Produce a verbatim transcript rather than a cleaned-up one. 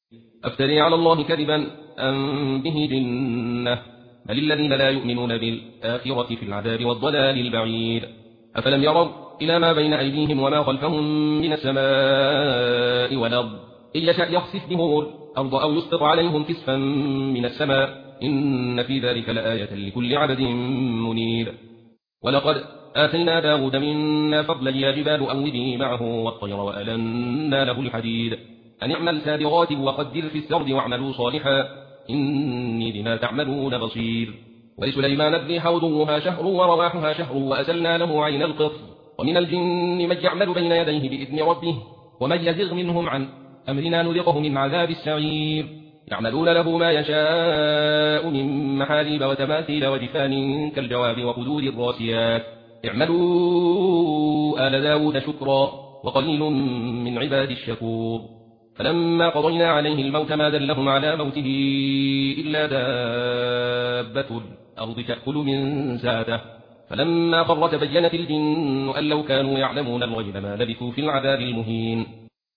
أفتري على الله كذبا أم به جنة بل الذين لا يؤمنون بالآخرة في العذاب والضلال البعيد. أفلم يروا إلى ما بين أيديهم وما خلفهم من السماء والأرض إن يشأ يخسف بهم الأرض أو يسقط عليهم كسفا من السماء إن في ذلك لآية لكل عبد منيب. ولقد آتينا داود منا فضلا يا جبال أوبي معه والطير وألنا له الحديد أن اعمل سابغات وقدر في السرد واعملوا صالحا إني بما تعملون بصير. ولسليمان الريح غدوها شهر ورواحها شهر وأسلنا له عين القطر ومن الجن من يعمل بين يديه بإذن ربه ومن يزغ منهم عن أمرنا نذقه من عذاب السعير. يعملون له ما يشاء من محاريب وتماثيل وجفان كالجواب وقدور الراسيات اعملوا آل داود شكرا وقليل من عباد الشكور. فلما قضينا عليه الموت ما دلهم على موته إلا دابة الأرض تأكل من ساته فلما خر تبينت الجن أن لو كانوا يعلمون الغيب ما لبثوا في العذاب المهين.